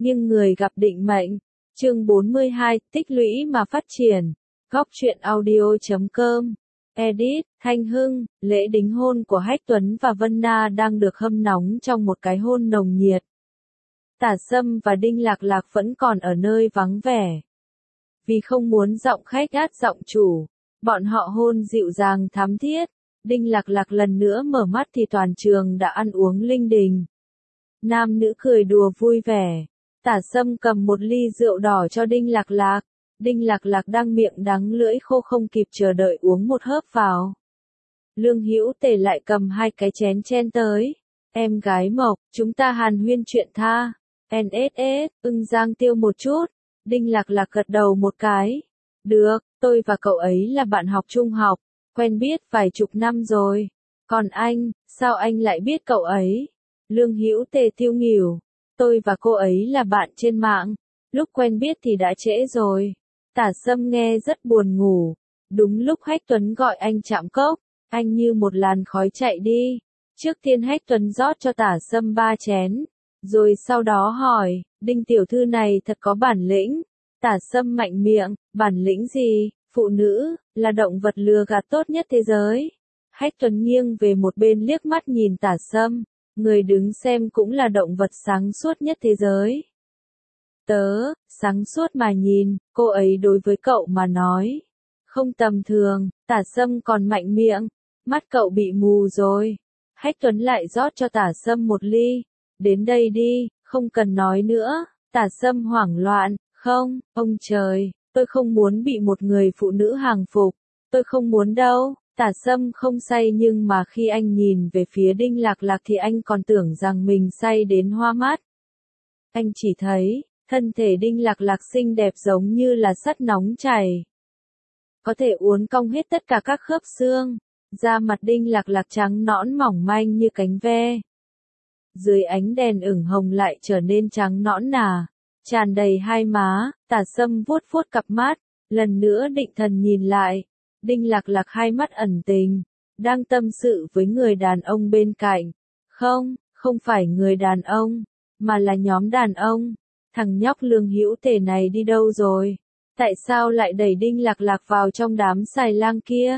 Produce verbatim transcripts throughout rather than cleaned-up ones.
nhưng người gặp định mệnh. Chương bốn mươi hai, tích lũy mà phát triển. Góc truyện audio chấm com. Edit, Thanh Hưng, lễ đính hôn của Hách Tuấn và Vân Na đang được hâm nóng trong một cái hôn nồng nhiệt. Tả Sâm và Đinh Lạc Lạc vẫn còn ở nơi vắng vẻ. Vì không muốn giọng khách át giọng chủ, bọn họ hôn dịu dàng thắm thiết. Đinh Lạc Lạc lần nữa mở mắt thì toàn trường đã ăn uống linh đình. Nam nữ cười đùa vui vẻ. Tả Sâm cầm một ly rượu đỏ cho Đinh Lạc Lạc. Đinh Lạc Lạc đang miệng đắng lưỡi khô không kịp chờ đợi uống một hớp vào. Lương Hữu Tề lại cầm hai cái chén chen tới. Em gái Mộc, chúng ta hàn huyên chuyện tha. en ét ét, ưng Giang Tiêu một chút. Đinh Lạc Lạc gật đầu một cái. Được, tôi và cậu ấy là bạn học trung học, quen biết vài chục năm rồi. Còn anh, sao anh lại biết cậu ấy? Lương Hữu Tề tiêu nghỉu. Tôi và cô ấy là bạn trên mạng, lúc quen biết thì đã trễ rồi. Tả Sâm nghe rất buồn ngủ. Đúng lúc Hách Tuấn gọi anh chạm cốc, anh như một làn khói chạy đi. Trước tiên Hách Tuấn rót cho Tả Sâm ba chén, rồi sau đó hỏi, Đinh tiểu thư này thật có bản lĩnh. Tả Sâm mạnh miệng, bản lĩnh gì, phụ nữ, là động vật lừa gạt tốt nhất thế giới. Hách Tuấn nghiêng về một bên liếc mắt nhìn Tả Sâm, người đứng xem cũng là động vật sáng suốt nhất thế giới. Tớ, sáng suốt mà nhìn, cô ấy đối với cậu mà nói. Không tầm thường, Tả Sâm còn mạnh miệng, mắt cậu bị mù rồi. Hách Tuấn lại rót cho Tả Sâm một ly. Đến đây đi, không cần nói nữa. Tả Sâm hoảng loạn, không, ông trời, tôi không muốn bị một người phụ nữ hàng phục. Tôi không muốn đâu. Tả Sâm không say nhưng mà khi anh nhìn về phía Đinh Lạc Lạc thì anh còn tưởng rằng mình say đến hoa mắt. Anh chỉ thấy, thân thể Đinh Lạc Lạc xinh đẹp giống như là sắt nóng chảy. Có thể uốn cong hết tất cả các khớp xương. Da mặt Đinh Lạc Lạc trắng nõn mỏng manh như cánh ve. Dưới ánh đèn ửng hồng lại trở nên trắng nõn nà, tràn đầy hai má. Tả Sâm vuốt vuốt cặp mắt, lần nữa định thần nhìn lại. Đinh Lạc Lạc hai mắt ẩn tình, đang tâm sự với người đàn ông bên cạnh. Không, không phải người đàn ông, mà là nhóm đàn ông. Thằng nhóc Lương Hữu Tề này đi đâu rồi? Tại sao lại đẩy Đinh Lạc Lạc vào trong đám xài lang kia?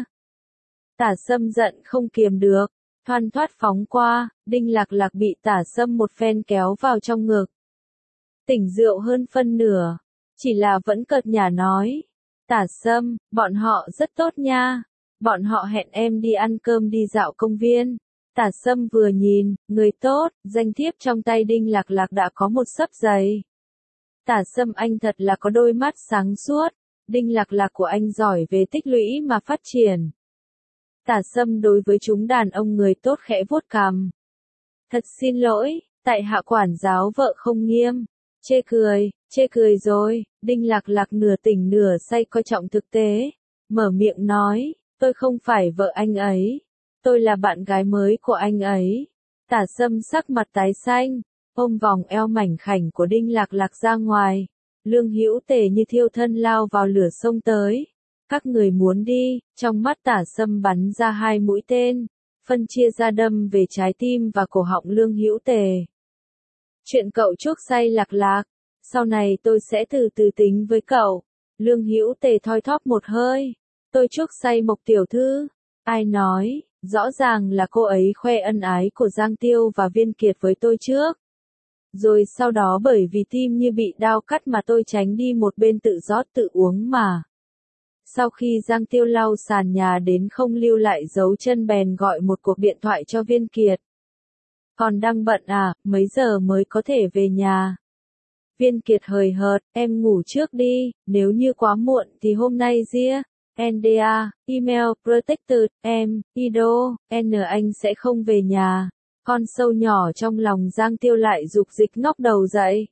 Tả Sâm giận không kiềm được, thoăn thoắt phóng qua. Đinh Lạc Lạc bị Tả Sâm một phen kéo vào trong ngực. Tỉnh rượu hơn phân nửa, chỉ là vẫn cợt nhả nói. Tả Sâm, bọn họ rất tốt nha. Bọn họ hẹn em đi ăn cơm đi dạo công viên. Tả Sâm vừa nhìn, người tốt, danh thiếp trong tay Đinh Lạc Lạc đã có một xấp giấy. Tả Sâm anh thật là có đôi mắt sáng suốt. Đinh Lạc Lạc của anh giỏi về tích lũy mà phát triển. Tả Sâm đối với chúng đàn ông người tốt khẽ vuốt cằm. Thật xin lỗi, tại hạ quản giáo vợ không nghiêm. Chê cười, chê cười rồi. Đinh Lạc Lạc nửa tỉnh nửa say coi trọng thực tế. Mở miệng nói, tôi không phải vợ anh ấy. Tôi là bạn gái mới của anh ấy. Tả Sâm sắc mặt tái xanh, ôm vòng eo mảnh khảnh của Đinh Lạc Lạc ra ngoài. Lương Hữu Tề như thiêu thân lao vào lửa sông tới. Các người muốn đi, trong mắt Tả Sâm bắn ra hai mũi tên, phân chia ra đâm về trái tim và cổ họng Lương Hữu Tề. Chuyện cậu chuốc say Lạc Lạc, sau này tôi sẽ từ từ tính với cậu. Lương Hữu Tề thoi thóp một hơi. Tôi chuốc say Mộc tiểu thư. Ai nói, rõ ràng là cô ấy khoe ân ái của Giang Tiêu và Viên Kiệt với tôi trước. Rồi sau đó bởi vì tim như bị đao cắt mà tôi tránh đi một bên tự rót tự uống mà. Sau khi Giang Tiêu lau sàn nhà đến không lưu lại dấu chân bèn gọi một cuộc điện thoại cho Viên Kiệt. Còn đang bận à, mấy giờ mới có thể về nhà? Viên Kiệt hời hợt, em ngủ trước đi, nếu như quá muộn thì hôm nay ria, en đê a, email, protected, em, ido, n anh sẽ không về nhà. Con sâu nhỏ trong lòng Giang Tiêu lại dục dịch ngóc đầu dậy.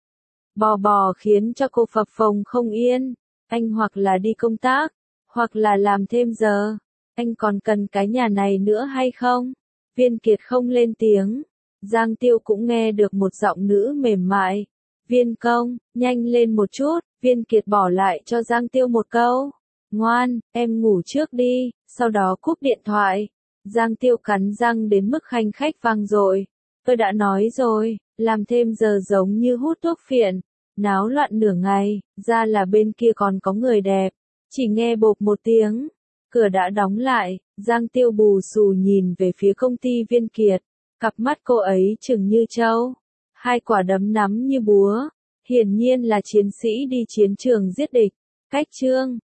Bò bò khiến cho cô phập phồng không yên. Anh hoặc là đi công tác, hoặc là làm thêm giờ. Anh còn cần cái nhà này nữa hay không? Viên Kiệt không lên tiếng. Giang Tiêu cũng nghe được một giọng nữ mềm mại. Viên công, nhanh lên một chút. Viên Kiệt bỏ lại cho Giang Tiêu một câu. Ngoan, em ngủ trước đi, sau đó cúp điện thoại. Giang Tiêu cắn răng đến mức khanh khách vang dội. Tôi đã nói rồi, làm thêm giờ giống như hút thuốc phiện, náo loạn nửa ngày, ra là bên kia còn có người đẹp. Chỉ nghe bộp một tiếng, cửa đã đóng lại, Giang Tiêu bù xù nhìn về phía công ty Viên Kiệt, cặp mắt cô ấy trừng như trâu, hai quả đấm nắm như búa, hiển nhiên là chiến sĩ đi chiến trường giết địch. Cách chương